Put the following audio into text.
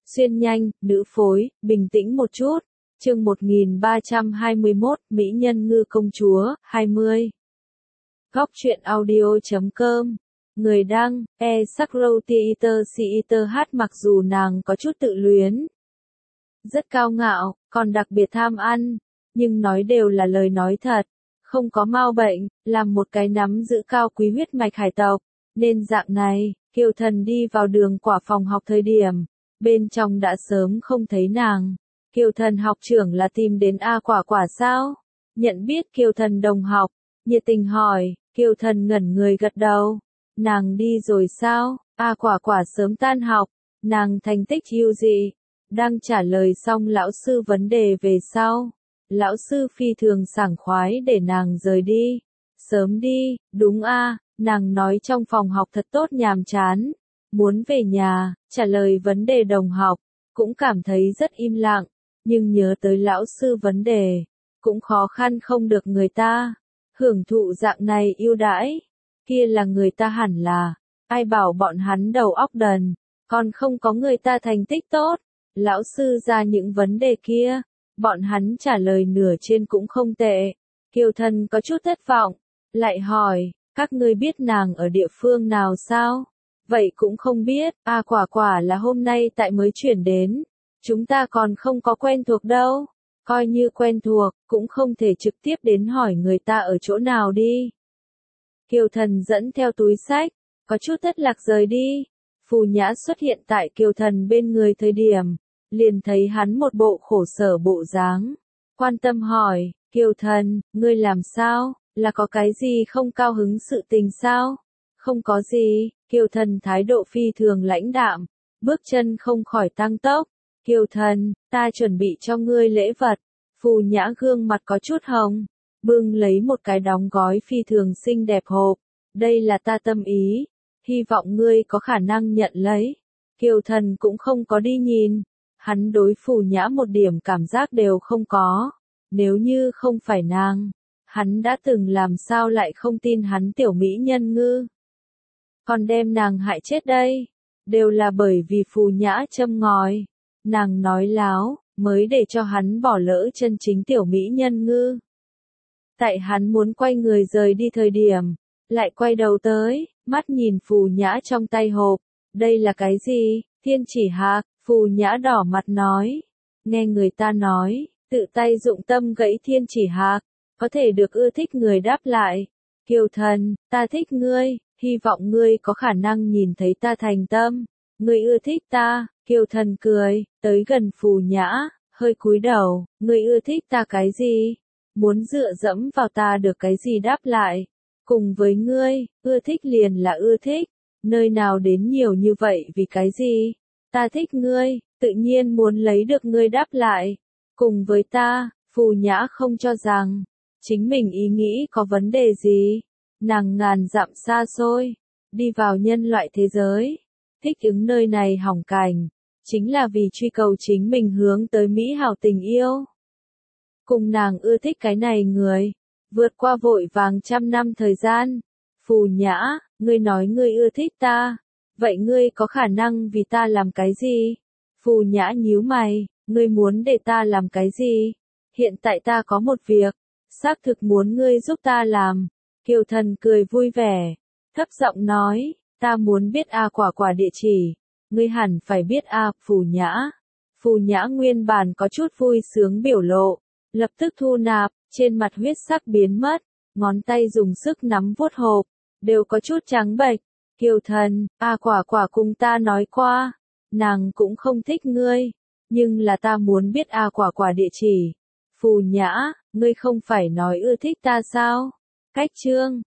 Xuyên nhanh, nữ phối, bình tĩnh một chút. Chương 1321, Mỹ nhân ngư công chúa, 20. Góc truyện audio.com. Người đăng, Sakrow Theater hát. Mặc dù nàng có chút tự luyến, rất cao ngạo, còn đặc biệt tham ăn, nhưng nói đều là lời nói thật, không có mau bệnh, làm một cái nắm giữ cao quý huyết mạch hải tộc, nên dạng này, Kiều Thần đi vào đường quả phòng học thời điểm, bên trong đã sớm không thấy nàng. Kiều Thần học trưởng là tìm đến A Quả Quả sao? Nhận biết Kiều Thần đồng học, nhiệt tình hỏi. Kiều Thần ngẩn người gật đầu. Nàng đi rồi sao? A Quả Quả sớm tan học, nàng thành tích ưu dị. Đang trả lời xong lão sư vấn đề về sau, lão sư phi thường sảng khoái để nàng rời đi. Sớm đi, đúng a, nàng nói trong phòng học thật tốt nhàm chán, muốn về nhà, trả lời vấn đề đồng học, cũng cảm thấy rất im lặng, nhưng nhớ tới lão sư vấn đề, cũng khó khăn không được người ta hưởng thụ dạng này ưu đãi, kia là người ta hẳn là, ai bảo bọn hắn đầu óc đần, còn không có người ta thành tích tốt. Lão sư ra những vấn đề kia, bọn hắn trả lời nửa trên cũng không tệ. Kiều Thần có chút thất vọng, lại hỏi, các ngươi biết nàng ở địa phương nào sao? Vậy cũng không biết, A Quả Quả là hôm nay tại mới chuyển đến, chúng ta còn không có quen thuộc đâu. Coi như quen thuộc, cũng không thể trực tiếp đến hỏi người ta ở chỗ nào đi. Kiều Thần dẫn theo túi xách, có chút thất lạc rời đi. Phù Nhã xuất hiện tại Kiều Thần bên người thời điểm, liền thấy hắn một bộ khổ sở bộ dáng, quan tâm hỏi, Kiều Thần, ngươi làm sao, là có cái gì không cao hứng sự tình sao? Không có gì, Kiều Thần thái độ phi thường lãnh đạm, bước chân không khỏi tăng tốc. Kiều Thần, ta chuẩn bị cho ngươi lễ vật. Phù Nhã gương mặt có chút hồng, bưng lấy một cái đóng gói phi thường xinh đẹp hộp, đây là ta tâm ý, hy vọng ngươi có khả năng nhận lấy. Kiều Thần cũng không có đi nhìn. Hắn đối Phù Nhã một điểm cảm giác đều không có. Nếu như không phải nàng, hắn đã từng làm sao lại không tin hắn tiểu mỹ nhân ngư. Còn đem nàng hại chết đây. Đều là bởi vì Phù Nhã châm ngòi. Nàng nói láo, mới để cho hắn bỏ lỡ chân chính tiểu mỹ nhân ngư. Tại hắn muốn quay người rời đi thời điểm, lại quay đầu tới, mắt nhìn Phù Nhã trong tay hộp. Đây là cái gì? Thiên chỉ hạc. Phù Nhã đỏ mặt nói, nghe người ta nói, tự tay dụng tâm gãy thiên chỉ hạc, có thể được ưa thích người đáp lại. Kiều Thần, ta thích ngươi, hy vọng ngươi có khả năng nhìn thấy ta thành tâm, ngươi ưa thích ta. Kiều Thần cười, tới gần Phù Nhã, hơi cúi đầu, ngươi ưa thích ta cái gì? Muốn dựa dẫm vào ta được cái gì đáp lại? Cùng với ngươi, ưa thích liền là ưa thích, nơi nào đến nhiều như vậy vì cái gì? Ta thích ngươi, tự nhiên muốn lấy được ngươi đáp lại. Cùng với ta, Phù Nhã không cho rằng, chính mình ý nghĩ có vấn đề gì. Nàng ngàn dặm xa xôi, đi vào nhân loại thế giới, thích ứng nơi này hỏng cảnh, chính là vì truy cầu chính mình hướng tới mỹ hảo tình yêu. Cùng nàng ưa thích cái này người, vượt qua vội vàng trăm năm thời gian. Phù Nhã, ngươi nói ngươi ưa thích ta. Vậy ngươi có khả năng vì ta làm cái gì? Phù Nhã nhíu mày, ngươi muốn để ta làm cái gì? Hiện tại ta có một việc, xác thực muốn ngươi giúp ta làm. Kiều Thần cười vui vẻ, thấp giọng nói, ta muốn biết A Quả Quả địa chỉ. Ngươi hẳn phải biết A. Phù Nhã. Phù Nhã nguyên bản có chút vui sướng biểu lộ, lập tức thu nạp, trên mặt huyết sắc biến mất, ngón tay dùng sức nắm vuốt hộp, đều có chút trắng bệch. Kiều Thần, A Quả Quả cùng ta nói qua, nàng cũng không thích ngươi, nhưng là ta muốn biết A Quả Quả địa chỉ. Phù Nhã, ngươi không phải nói ưa thích ta sao? Cách chương